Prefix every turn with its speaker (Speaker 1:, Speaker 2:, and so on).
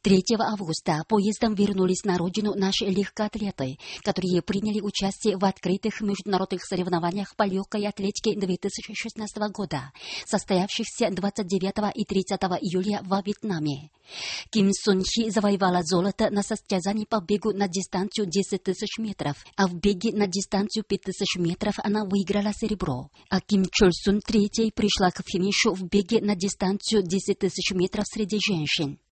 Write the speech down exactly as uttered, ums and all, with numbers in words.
Speaker 1: третьего августа поездом вернулись на родину наши легкоатлеты, которые приняли участие в открытых международных соревнованиях по легкой атлетике две тысячи шестнадцатого года, состоявшихся двадцать девятого и тридцатого июля во Вьетнаме. Ким Сун Хи завоевала золото на состязании по бегу на дистанцию десять тысяч метров, а в беге на дистанцию пять тысяч метров она выиграла серебро. А Ким Чоль Сун третьей пришла к финишу в беге на дистанцию десять тысяч метров среди женщин.